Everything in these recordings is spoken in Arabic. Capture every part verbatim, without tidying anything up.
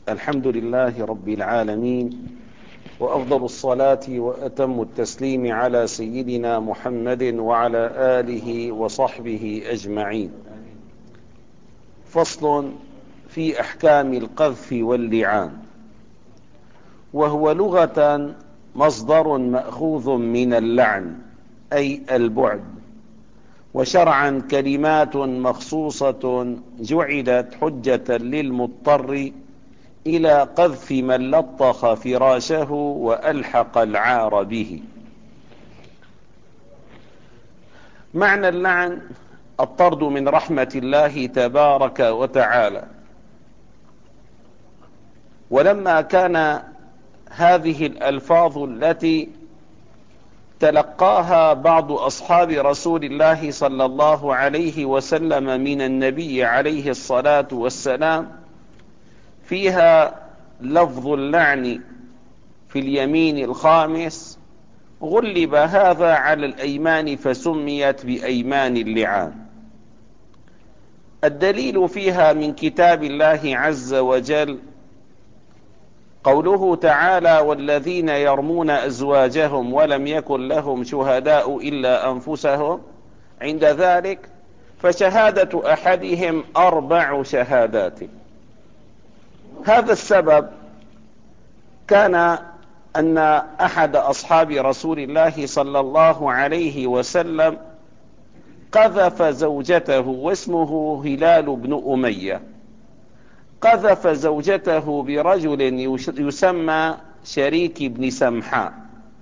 الحمد لله رب العالمين، وأفضل الصلاة وأتم التسليم على سيدنا محمد وعلى آله وصحبه أجمعين. فصل في أحكام القذف واللعان. وهو لغة مصدر مأخوذ من اللعن أي البعد، وشرعا كلمات مخصوصة جعلت حجة للمضطر إلى قذف من لطخ فراشه وألحق العار به. معنى اللعن الطرد من رحمة الله تبارك وتعالى. ولما كان هذه الألفاظ التي تلقاها بعض أصحاب رسول الله صلى الله عليه وسلم من النبي عليه الصلاة والسلام فيها لفظ اللعن في اليمين الخامس، غلب هذا على الأيمان فسميت بأيمان اللعان. الدليل فيها من كتاب الله عز وجل قوله تعالى: والذين يرمون أزواجهم ولم يكن لهم شهداء إلا أنفسهم. عند ذلك فشهادة أحدهم أربع شهادات. هذا السبب كان أن أحد أصحاب رسول الله صلى الله عليه وسلم قذف زوجته، واسمه هلال بن أمية، قذف زوجته برجل يسمى شريك بن سمحاء.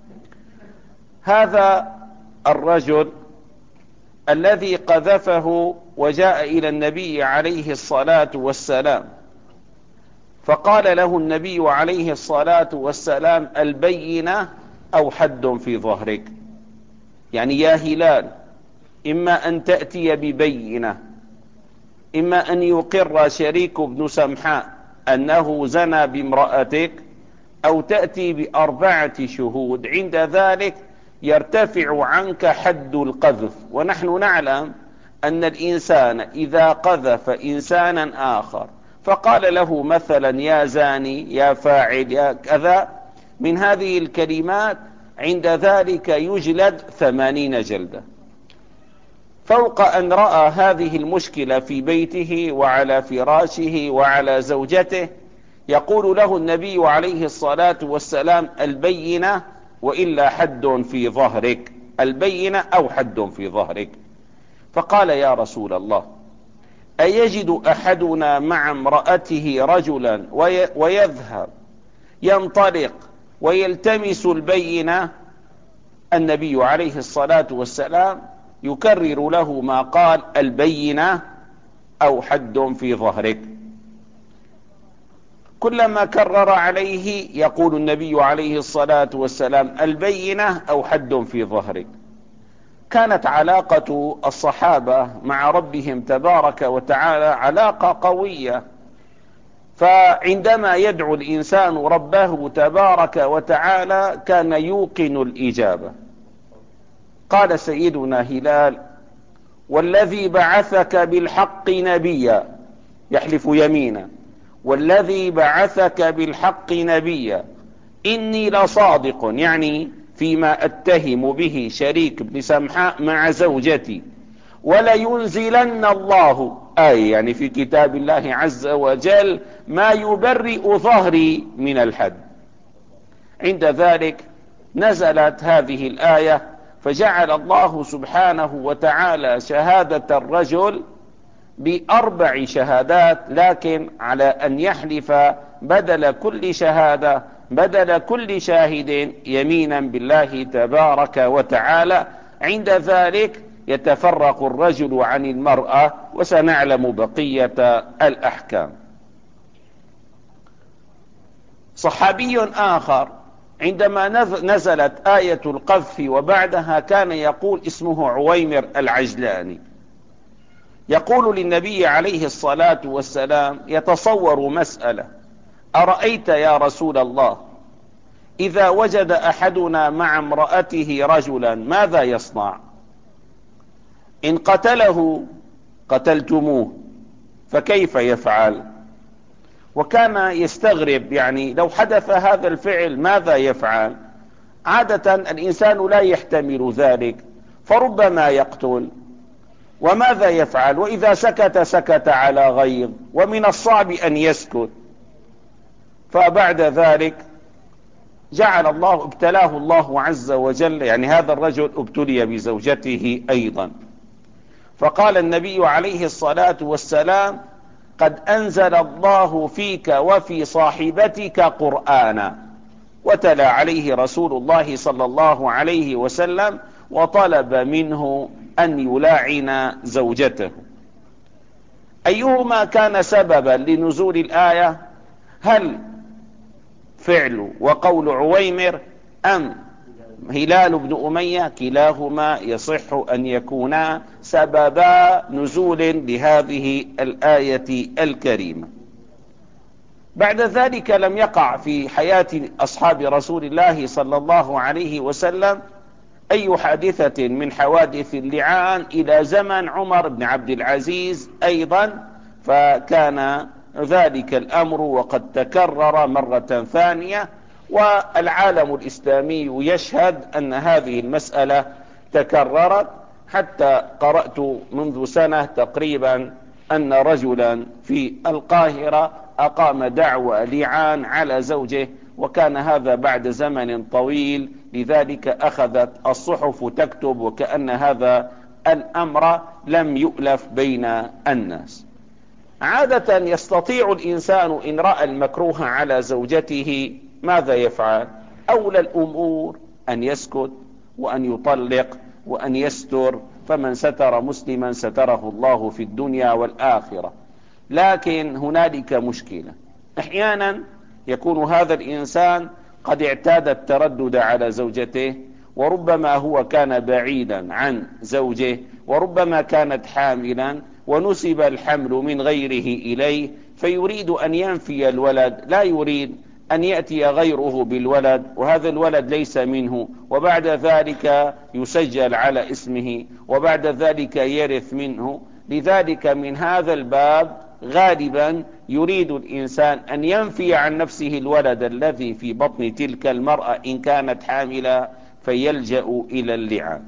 هذا الرجل الذي قذفه وجاء إلى النبي عليه الصلاة والسلام، فقال له النبي عليه الصلاة والسلام: البينة أو حد في ظهرك. يعني يا هلال، إما أن تأتي ببينة، إما أن يقر شريك بن سمحاء أنه زنى بامرأتك، أو تأتي بأربعة شهود. عند ذلك يرتفع عنك حد القذف. ونحن نعلم أن الإنسان إذا قذف إنسانا آخر فقال له مثلا يا زاني، يا فاعل، يا كذا من هذه الكلمات، عند ذلك يجلد ثمانين جلدة. فوق أن رأى هذه المشكلة في بيته وعلى فراشه وعلى زوجته، يقول له النبي عليه الصلاة والسلام: البينة وإلا حد في ظهرك، البينة أو حد في ظهرك. فقال: يا رسول الله، أيجد أحدنا مع امرأته رجلا ويذهب ينطلق ويلتمس البينة؟ النبي عليه الصلاة والسلام يكرر له ما قال: البينة أو حد في ظهرك. كلما كرر عليه يقول النبي عليه الصلاة والسلام: البينة أو حد في ظهرك. كانت علاقة الصحابة مع ربهم تبارك وتعالى علاقة قوية، فعندما يدعو الإنسان ربه تبارك وتعالى كان يوقن الإجابة. قال سيدنا هلال: والذي بعثك بالحق نبيا، يحلف يمينا، والذي بعثك بالحق نبيا إني لصادق، يعني فيما أتهم به شريك بن سمحاء مع زوجتي، ولينزلن الله آية، يعني في كتاب الله عز وجل، ما يبرئ ظهري من الحد. عند ذلك نزلت هذه الآية، فجعل الله سبحانه وتعالى شهادة الرجل بأربع شهادات، لكن على أن يحلف بدل كل شهادة، بدل كل شاهد، يمينا بالله تبارك وتعالى. عند ذلك يتفرق الرجل عن المرأة، وسنعلم بقية الأحكام. صحابي آخر عندما نزلت آية القذف وبعدها كان يقول، اسمه عويمر العجلاني، يقول للنبي عليه الصلاة والسلام، يتصور مسألة: أرأيت يا رسول الله إذا وجد أحدنا مع امرأته رجلا ماذا يصنع؟ إن قتله قتلتموه فكيف يفعل؟ وكان يستغرب يعني لو حدث هذا الفعل ماذا يفعل. عادة الإنسان لا يحتمل ذلك، فربما يقتل، وماذا يفعل؟ وإذا سكت سكت على غيظ، ومن الصعب أن يسكت. فبعد ذلك جعل الله ابتلاه الله عز وجل، يعني هذا الرجل ابتلي بزوجته أيضا. فقال النبي عليه الصلاة والسلام: قد أنزل الله فيك وفي صاحبتك قرآنا. وتلا عليه رسول الله صلى الله عليه وسلم وطلب منه أن يلاعن زوجته. أيهما كان سببا لنزول الآية؟ هل فعل وقول عويمر أم هلال بن أمية؟ كلاهما يصح أن يكونا سببا نزول لهذه الآية الكريمة. بعد ذلك لم يقع في حياة أصحاب رسول الله صلى الله عليه وسلم أي حادثة من حوادث اللعان إلى زمن عمر بن عبد العزيز أيضا، فكان ذلك الأمر وقد تكرر مرة ثانية، والعالم الإسلامي يشهد أن هذه المسألة تكررت. حتى قرأت منذ سنة تقريبا أن رجلا في القاهرة أقام دعوى لعان على زوجه، وكان هذا بعد زمن طويل، لذلك أخذت الصحف تكتب وكأن هذا الأمر لم يؤلف بين الناس. عادة يستطيع الإنسان إن رأى المكروه على زوجته ماذا يفعل؟ أولى الأمور أن يسكت وأن يطلق وأن يستر، فمن ستر مسلما ستره الله في الدنيا والآخرة. لكن هنالك مشكلة، أحيانا يكون هذا الإنسان قد اعتاد التردد على زوجته، وربما هو كان بعيدا عن زوجه، وربما كانت حاملا ونسب الحمل من غيره إليه، فيريد أن ينفي الولد، لا يريد أن يأتي غيره بالولد، وهذا الولد ليس منه، وبعد ذلك يسجل على اسمه، وبعد ذلك يرث منه. لذلك من هذا الباب غالبا يريد الإنسان أن ينفي عن نفسه الولد الذي في بطن تلك المرأة إن كانت حاملة، فيلجأ إلى اللعان.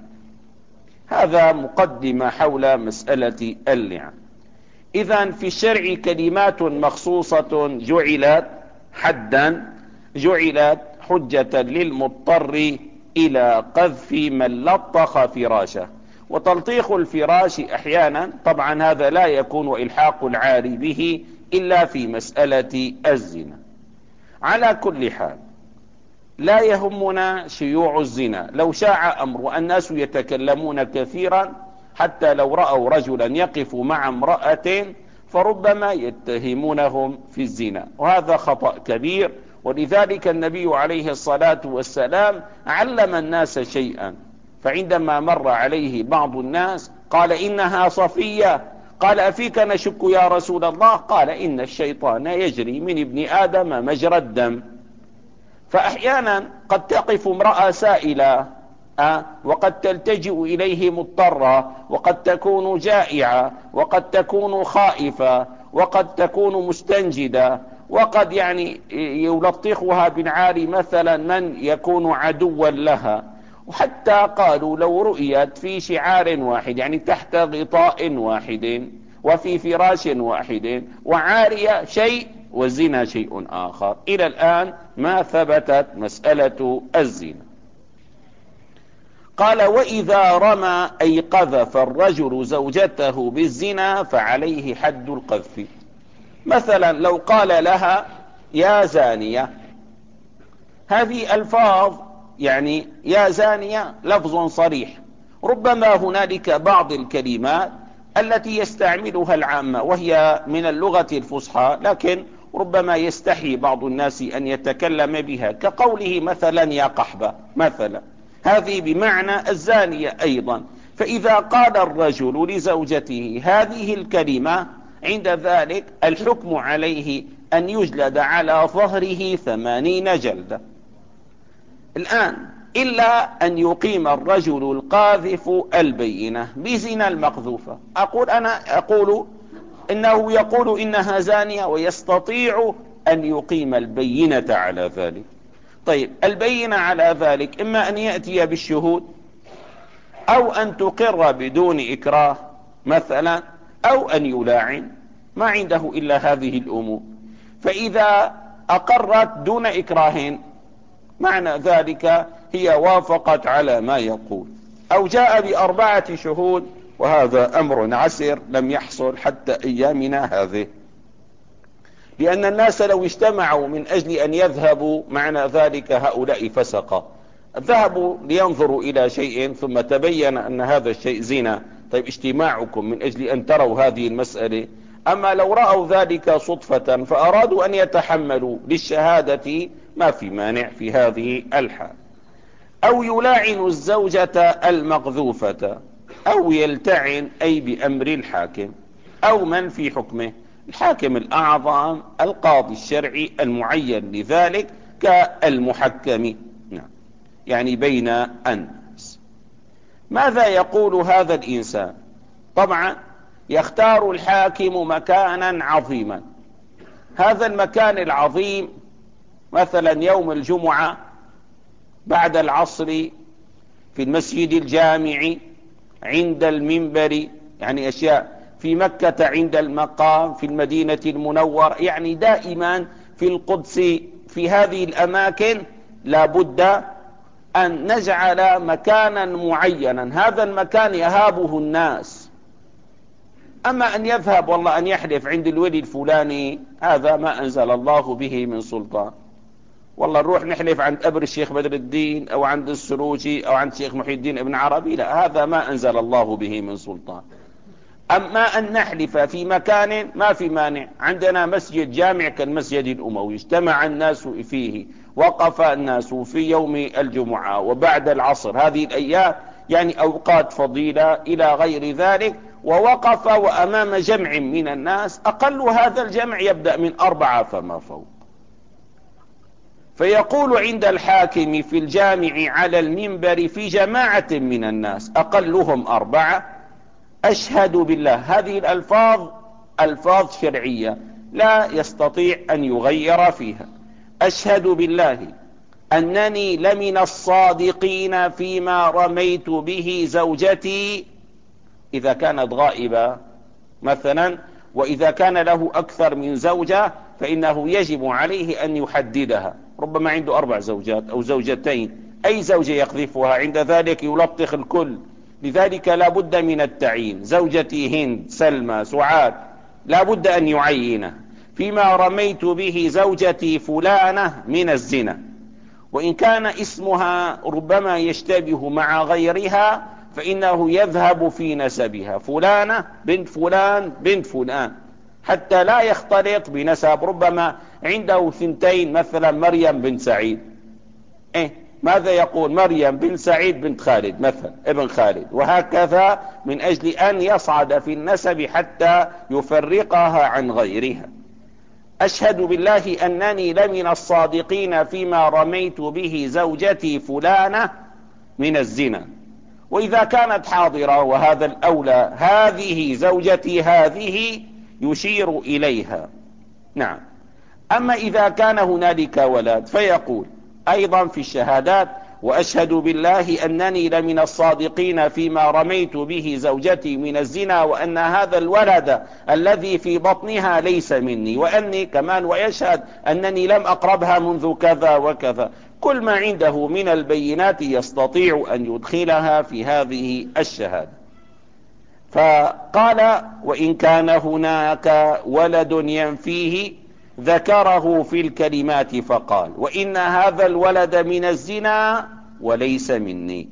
هذا مقدمة حول مسألة اللعان. إذن في الشرع كلمات مخصوصة جعلت حدا، جعلت حجة للمضطر إلى قذف من لطخ فراشه. وتلطيخ الفراش أحيانا طبعا هذا لا يكون إلحاق العاري به إلا في مسألة الزنا. على كل حال لا يهمنا شيوع الزنا، لو شاع أمر الناس يتكلمون كثيرا، حتى لو رأوا رجلا يقف مع امرأة فربما يتهمونهم في الزنا، وهذا خطأ كبير. ولذلك النبي عليه الصلاة والسلام علم الناس شيئا، فعندما مر عليه بعض الناس قال: إنها صفية. قال: أفيك نشك يا رسول الله؟ قال: إن الشيطان يجري من ابن آدم مجرى الدم. فأحيانا قد تقف امرأة سائلة أه؟ وقد تلتجئ إليه مضطرة، وقد تكون جائعة، وقد تكون خائفة، وقد تكون مستنجدة، وقد يعني يلطخها بالعار مثلا من يكون عدوا لها. وحتى قالوا لو رؤيت في شعار واحد، يعني تحت غطاء واحد وفي فراش واحد، وعارية شيء والزنا شيء آخر. إلى الآن ما ثبتت مسألة الزنا. قال: وإذا رمى أي قذف الرجل زوجته بالزنا فعليه حد القذف. مثلا لو قال لها يا زانية، هذه ألفاظ يعني يا زانية لفظ صريح، ربما هنالك بعض الكلمات التي يستعملها العامة وهي من اللغة الفصحى، لكن ربما يستحي بعض الناس أن يتكلم بها، كقوله مثلا يا قحبة مثلا، هذه بمعنى الزانية أيضا. فإذا قال الرجل لزوجته هذه الكلمة، عند ذلك الحكم عليه أن يجلد على ظهره ثمانين جلدة. الآن إلا أن يقيم الرجل القاذف البينة بزنا المقذوفة. أقول أنا أقول إنه يقول إنها زانية ويستطيع أن يقيم البينة على ذلك. طيب البينة على ذلك إما أن يأتي بالشهود أو أن تقر بدون إكراه مثلا أو أن يلاعن، ما عنده إلا هذه الأمور. فإذا أقرت دون إكراه معنى ذلك هي وافقت على ما يقول، أو جاء بأربعة شهود، وهذا أمر عسر لم يحصل حتى أيامنا هذه، لأن الناس لو اجتمعوا من أجل أن يذهبوا معنى ذلك هؤلاء فسقة، ذهبوا لينظروا إلى شيء ثم تبين أن هذا الشيء زنا، طيب اجتماعكم من أجل أن تروا هذه المسألة. أما لو رأوا ذلك صدفة فأرادوا أن يتحملوا للشهادة ما في مانع في هذه الحال. أو يلاعن الزوجة المقذوفة، أو يلتعن أي بأمر الحاكم أو من في حكمه، الحاكم الأعظم القاضي الشرعي المعين لذلك كالمحكم، نعم، يعني بين الناس. ماذا يقول هذا الإنسان؟ طبعا يختار الحاكم مكانا عظيما، هذا المكان العظيم مثلا يوم الجمعة بعد العصر في المسجد الجامع عند المنبر، يعني أشياء في مكة عند المقام في المدينة المنورة، يعني دائما في القدس في هذه الأماكن لابد أن نجعل مكانا معينا هذا المكان يهابه الناس. أما أن يذهب والله أن يحلف عند الولي الفلاني هذا ما أنزل الله به من سلطان، والله نروح نحلف عند قبر الشيخ بدر الدين أو عند السروجي أو عند الشيخ محي الدين ابن عربي، لا، هذا ما أنزل الله به من سلطان. أما أن نحلف في مكان ما في مانع، عندنا مسجد جامع كالمسجد الأموي اجتمع الناس فيه، وقف الناس في يوم الجمعة وبعد العصر، هذه الأيام يعني أوقات فضيلة إلى غير ذلك، ووقف وأمام جمع من الناس، أقل هذا الجمع يبدأ من أربعة فما فوق، فيقول عند الحاكم في الجامع على المنبر في جماعة من الناس أقلهم أربعة: أشهد بالله. هذه الألفاظ ألفاظ شرعية لا يستطيع أن يغير فيها. أشهد بالله أنني لمن الصادقين فيما رميت به زوجتي، إذا كانت غائبة مثلا، وإذا كان له أكثر من زوجة فإنه يجب عليه أن يحددها، ربما عنده أربع زوجات أو زوجتين، أي زوجة يقذفها عند ذلك يلطخ الكل، لذلك لا بد من التعيين. زوجتي هند، سلمى، سعاد، لا بد أن يعينه. فيما رميت به زوجتي فلانة من الزنا، وإن كان اسمها ربما يشتبه مع غيرها فإنه يذهب في نسبها، فلانة بنت فلان بنت فلان، حتى لا يختلط بنسب، ربما عنده ثنتين مثلا مريم بنت سعيد، إيه ماذا يقول؟ مريم بنت سعيد بنت خالد مثلا ابن خالد، وهكذا من أجل أن يصعد في النسب حتى يفرقها عن غيرها. أشهد بالله أنني لمن الصادقين فيما رميت به زوجتي فلانة من الزنا، وإذا كانت حاضرة وهذا الأولى هذه زوجتي هذه يشير إليها، نعم. أما إذا كان هنالك ولد فيقول أيضا في الشهادات: وأشهد بالله أنني لمن الصادقين فيما رميت به زوجتي من الزنا، وأن هذا الولد الذي في بطنها ليس مني، وأني كمان ويشهد أنني لم أقربها منذ كذا وكذا. كل ما عنده من البينات يستطيع أن يدخلها في هذه الشهادة. فقال: وإن كان هناك ولد ينفيه ذكره في الكلمات فقال: وإن هذا الولد من الزنا وليس مني.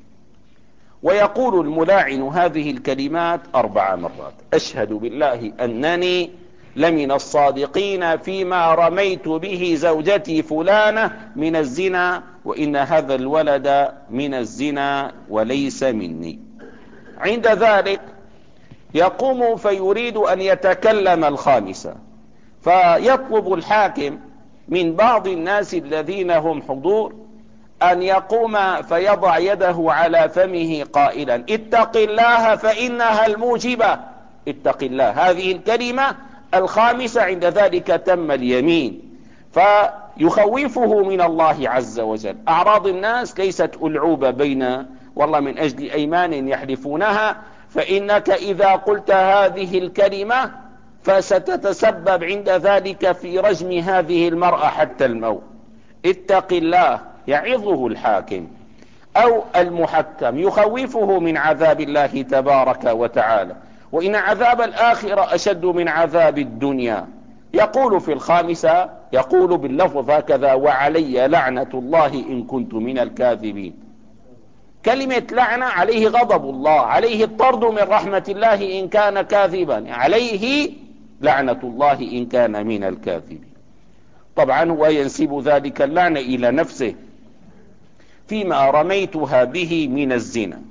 ويقول الملاعن هذه الكلمات أربع مرات: أشهد بالله أنني لمن الصادقين فيما رميت به زوجتي فلانة من الزنا، وإن هذا الولد من الزنا وليس مني. عند ذلك يقوم فيريد أن يتكلم الخامسة، فيطلب الحاكم من بعض الناس الذين هم حضور أن يقوم فيضع يده على فمه قائلا: اتق الله فإنها الموجبة. اتق الله. هذه الكلمة الخامسة عند ذلك تم اليمين، فيخوفه من الله عز وجل. أعراض الناس ليست ألعوبة بين والله من أجل أيمان يحلفونها، فإنك إذا قلت هذه الكلمة فستتسبب عند ذلك في رجم هذه المرأة حتى الموت. اتق الله يعظه الحاكم أو المحكم، يخوفه من عذاب الله تبارك وتعالى، وإن عذاب الآخرة أشد من عذاب الدنيا. يقول في الخامسة، يقول باللفظ هكذا: وعلي لعنة الله إن كنت من الكاذبين. كلمة لعنة عليه غضب الله، عليه الطرد من رحمة الله إن كان كاذبا، عليه لعنة الله إن كان من الكاذبين. طبعا هو ينسب ذلك اللعنة إلى نفسه فيما رميتها به من الزنا.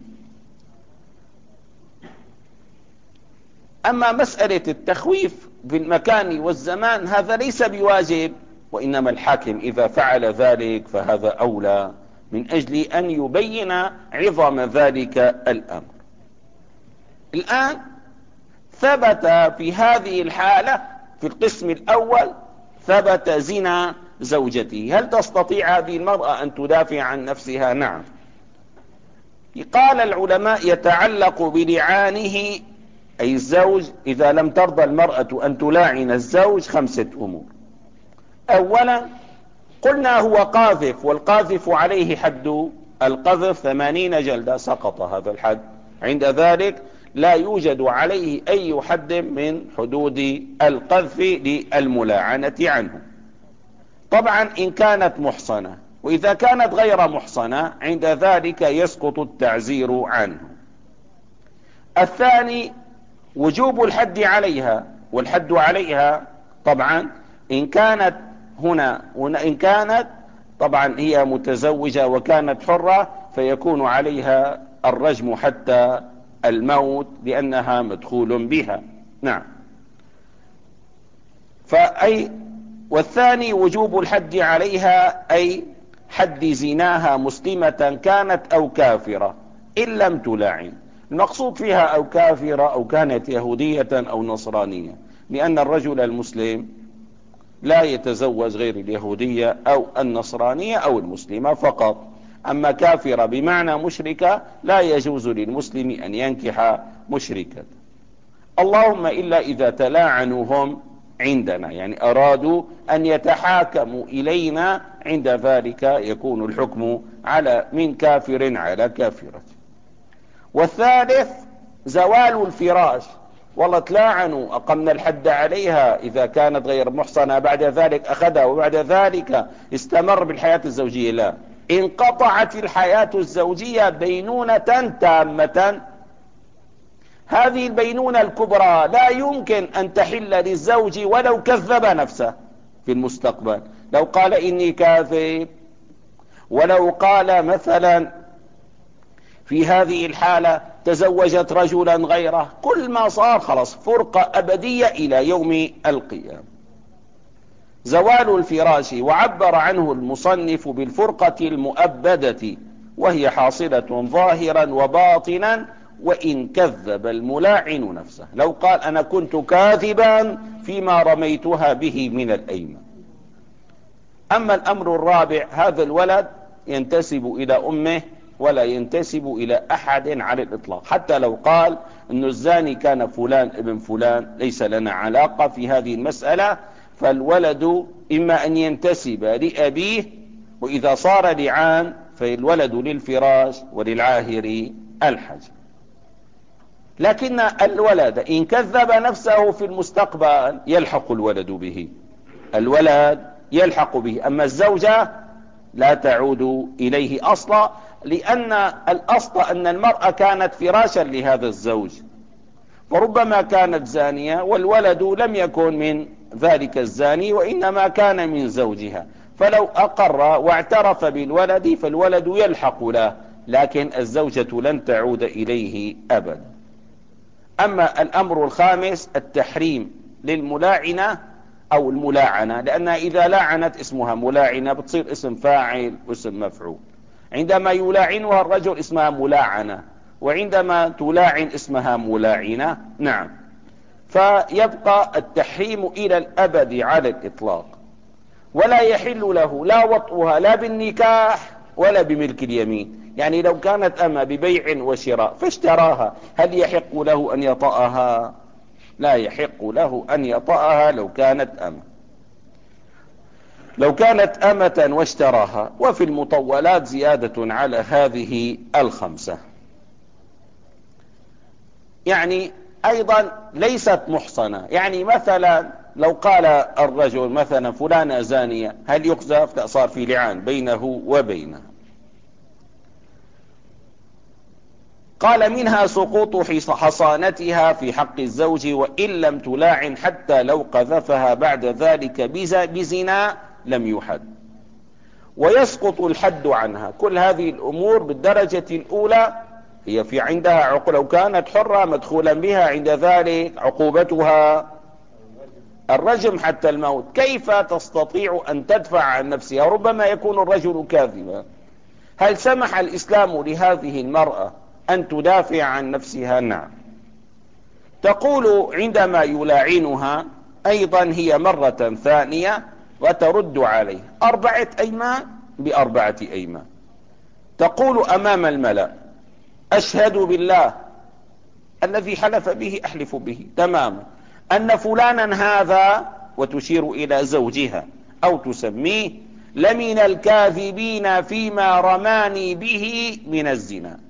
أما مسألة التخويف في المكان والزمان هذا ليس بواجب، وإنما الحاكم إذا فعل ذلك فهذا أولى من أجل أن يبين عظم ذلك الأمر. الآن ثبت في هذه الحالة في القسم الأول ثبت زنا زوجته. هل تستطيع هذه المرأة أن تدافع عن نفسها؟ نعم. قال العلماء يتعلق بلعانه أي الزوج إذا لم ترضى المرأة أن تلاعن الزوج خمسة أمور. أولا قلنا هو قاذف، والقاذف عليه حد القذف ثمانين جلدة، سقط هذا الحد. عند ذلك لا يوجد عليه أي حد من حدود القذف للملاعنة عنه. طبعا إن كانت محصنة، وإذا كانت غير محصنة عند ذلك يسقط التعزير عنه. الثاني وجوب الحد عليها، والحد عليها طبعا إن كانت هنا, هنا إن كانت طبعا هي متزوجة وكانت حرة فيكون عليها الرجم حتى الموت لأنها مدخول بها. نعم. فأي والثاني وجوب الحد عليها أي حد زناها مسلمة كانت أو كافرة إن لم تلاعن. المقصود فيها أو كافرة أو كانت يهودية أو نصرانية، لأن الرجل المسلم لا يتزوج غير اليهودية أو النصرانية أو المسلمة فقط. أما كافرة بمعنى مشركة لا يجوز للمسلم أن ينكح مشركة، اللهم إلا إذا تلاعنوا هم عندنا، يعني أرادوا أن يتحاكموا إلينا، عند ذلك يكون الحكم على من كافر على كافرة. والثالث زوال الفراش، والله تلاعنوا أقمنا الحد عليها إذا كانت غير محصنة، بعد ذلك أخذها وبعد ذلك استمر بالحياة الزوجية، لا، انقطعت الحياة الزوجية بينونة تامة. هذه البينونة الكبرى لا يمكن أن تحل للزوج ولو كذب نفسه في المستقبل. لو قال إني كاذب، ولو قال مثلا في هذه الحالة تزوجت رجلا غيره، كل ما صار خلاص فرقة أبدية إلى يوم القيامة. زوال الفراش وعبر عنه المصنف بالفرقة المؤبدة، وهي حاصلة ظاهرا وباطنا وإن كذب الملاعن نفسه. لو قال أنا كنت كاذبا فيما رميتها به من الأيمان. أما الأمر الرابع، هذا الولد ينتسب إلى أمه ولا ينتسب إلى أحد على الإطلاق، حتى لو قال أن الزاني كان فلان ابن فلان ليس لنا علاقة في هذه المسألة. فالولد إما أن ينتسب لأبيه، وإذا صار لعان فالولد للفراش وللعاهر الحجر. لكن الولد إن كذب نفسه في المستقبل يلحق الولد به، الولد يلحق به. أما الزوجة لا تعود إليه أصلا، لأن الأصل أن المرأة كانت فراشا لهذا الزوج، فربما كانت زانية والولد لم يكن من ذلك الزاني وإنما كان من زوجها، فلو أقر واعترف بالولد فالولد يلحق له، لكن الزوجة لن تعود إليه أبدا. أما الأمر الخامس التحريم للملاعنة أو الملاعنة، لأنها إذا لاعنت اسمها ملاعنة بتصير اسم فاعل واسم مفعول. عندما يلاعنها الرجل اسمها ملاعنة، وعندما تلاعن اسمها ملاعنة. نعم. فيبقى التحريم إلى الأبد على الإطلاق، ولا يحل له لا وطئها لا بالنكاح ولا بملك اليمين. يعني لو كانت أما ببيع وشراء فاشتراها، هل يحق له أن يطأها؟ لا يحق له أن يطأها لو كانت أما. لو كانت أمة واشتراها. وفي المطولات زيادة على هذه الخمسة. يعني أيضا ليست محصنة. يعني مثلا لو قال الرجل مثلا فلانة زانية، هل يقذف؟ لا، صار في لعان بينه وبينها. قال منها سقوط حصانتها في حق الزوج وإن لم تلاعن، حتى لو قذفها بعد ذلك بزنا لم يحد، ويسقط الحد عنها. كل هذه الأمور بالدرجة الأولى هي في عندها عقوبة. لو كانت حرة مدخولا بها، عند ذلك عقوبتها الرجم حتى الموت. كيف تستطيع أن تدفع عن نفسها؟ ربما يكون الرجل كاذبا. هل سمح الإسلام لهذه المرأة أن تدافع عن نفسها؟ نعم. تقول عندما يلاعنها أيضا هي مرة ثانية وترد عليه أربعة أيمان بأربعة أيمان. تقول أمام الملأ أشهد بالله الذي حلف به أحلف به تماما أن فلانا هذا، وتشير إلى زوجها أو تسميه، لمن الكاذبين فيما رماني به من الزنا.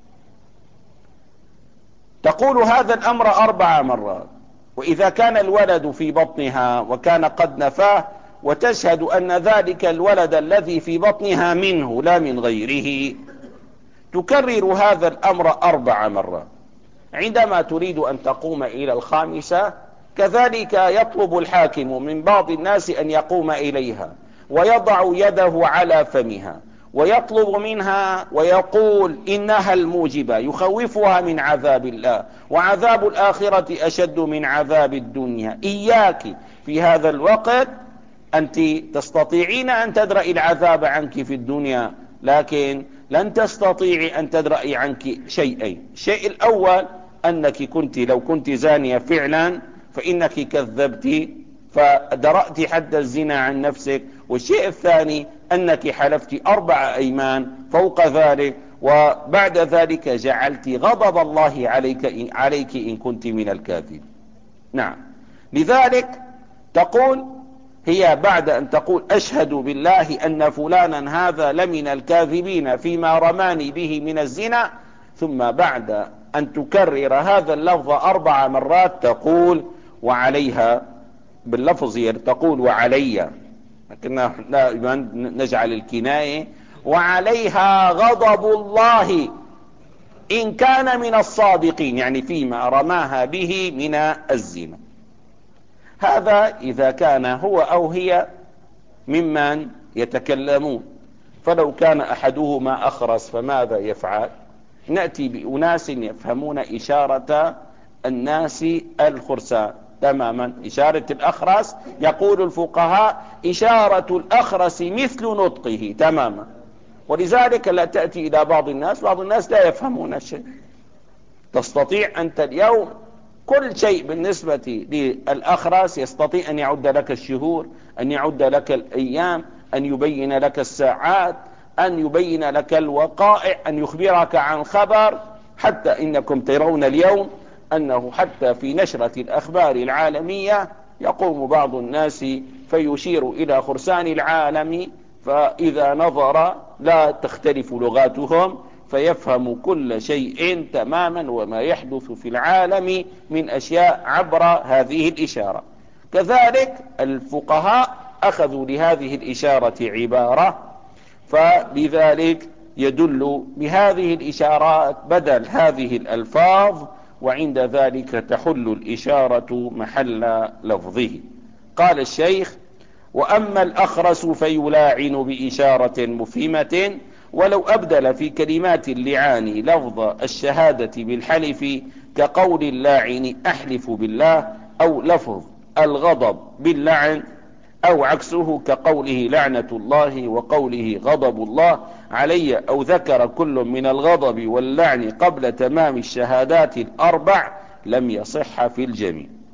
تقول هذا الأمر أربع مرات. وإذا كان الولد في بطنها وكان قد نفاه، وتشهد أن ذلك الولد الذي في بطنها منه لا من غيره، تكرر هذا الأمر أربع مرات. عندما تريد أن تقوم إلى الخامسة كذلك يطلب الحاكم من بعض الناس أن يقوم إليها ويضع يده على فمها ويطلب منها ويقول إنها الموجبة، يخوفها من عذاب الله، وعذاب الآخرة أشد من عذاب الدنيا. إياك في هذا الوقت، أنت تستطيعين أن تدرئي العذاب عنك في الدنيا، لكن لن تستطيعي أن تدرئي عنك شيئين. الشيء الأول أنك كنت لو كنت زانية فعلا فإنك كذبت فدرأت حد الزنا عن نفسك. والشيء الثاني أنك حلفت أربع أيمان فوق ذلك، وبعد ذلك جعلت غضب الله عليك إن, عليك إن كنت من الكاذب. نعم. لذلك تقول هي بعد أن تقول أشهد بالله أن فلانا هذا لمن الكاذبين فيما رماني به من الزنا، ثم بعد أن تكرر هذا اللفظ أربع مرات تقول وعليها، باللفظ تقول وعلي، لكننا نجعل الكناية وعليها غضب الله إن كان من الصادقين، يعني فيما رماها به من الزنا. هذا إذا كان هو أو هي ممن يتكلمون. فلو كان أحدهما أخرس فماذا يفعل؟ نأتي بأناس يفهمون إشارة الناس الخرسان تماما. إشارة الأخرس يقول الفقهاء إشارة الأخرس مثل نطقه تماما. ولذلك لا تأتي إلى بعض الناس، بعض الناس لا يفهمون شيء. تستطيع أنت اليوم كل شيء بالنسبة للأخرس، يستطيع أن يعد لك الشهور، أن يعد لك الأيام، أن يبين لك الساعات، أن يبين لك الوقائع، أن يخبرك عن خبر. حتى إنكم ترون اليوم أنه حتى في نشرة الأخبار العالمية يقوم بعض الناس فيشير إلى خرسان العالم، فإذا نظر لا تختلف لغاتهم فيفهم كل شيء تماما وما يحدث في العالم من أشياء عبر هذه الإشارة. كذلك الفقهاء أخذوا لهذه الإشارة عبارة، فلذلك يدل بهذه الإشارات بدل هذه الألفاظ، وعند ذلك تحل الإشارة محل لفظه. قال الشيخ وأما الأخرس فيلاعن بإشارة مفهمة، ولو أبدل في كلمات اللعان لفظ الشهادة بالحلف كقول اللاعن أحلف بالله، أو لفظ الغضب باللعن، أو عكسه كقوله لعنة الله وقوله غضب الله علي، أو ذكر كل من الغضب واللعن قبل تمام الشهادات الأربع لم يصح في الجميع.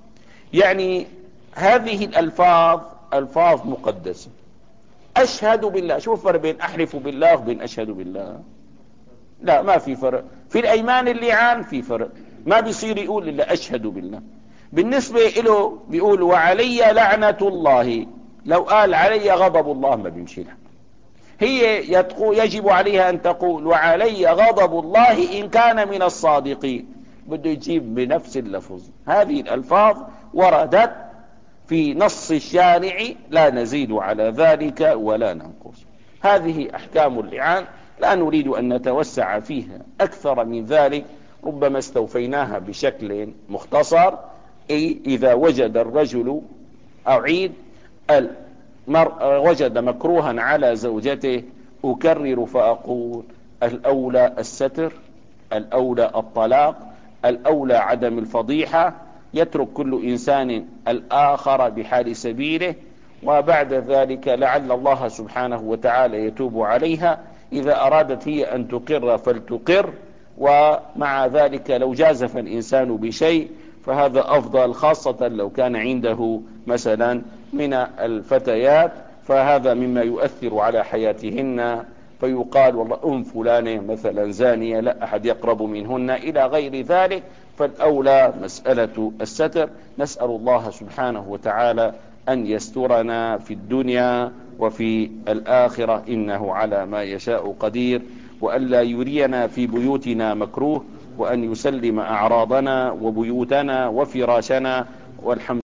يعني هذه الألفاظ ألفاظ مقدسة. أشهد بالله، شوف الفرق بين أحلف بالله وبين أشهد بالله؟ لا، ما في فرق. في الأيمان اللعان في فرق، ما بيصير يقول إلا أشهد بالله. بالنسبة له بيقول وعلي لعنة الله، لو قال علي غضب الله ما بيمشي لها. هي يجب عليها أن تقول وعلي غضب الله إن كان من الصادقين، بده يجيب بنفس اللفظ. هذه الألفاظ وردت في نص الشارع، لا نزيد على ذلك ولا ننقص. هذه أحكام اللعان، لا نريد أن نتوسع فيها أكثر من ذلك، ربما استوفيناها بشكل مختصر. أي إذا وجد الرجل أعيد المرء وجد مكروها على زوجته، أكرر فأقول الأولى الستر، الأولى الطلاق، الأولى عدم الفضيحة، يترك كل إنسان الآخر بحال سبيله، وبعد ذلك لعل الله سبحانه وتعالى يتوب عليها. إذا أرادت هي أن تقر فلتقر، ومع ذلك لو جازف الإنسان بشيء فهذا أفضل، خاصة لو كان عنده مثلا من الفتيات، فهذا مما يؤثر على حياتهن، فيقال والله أم فلانة مثلا زانية، لا أحد يقرب منهن إلى غير ذلك. فالأولى مسألة الستر. نسأل الله سبحانه وتعالى أن يسترنا في الدنيا وفي الآخرة، إنه على ما يشاء قدير، وأن لا يرينا في بيوتنا مكروه، وأن يسلم أعراضنا وبيوتنا وفراشنا، والحمد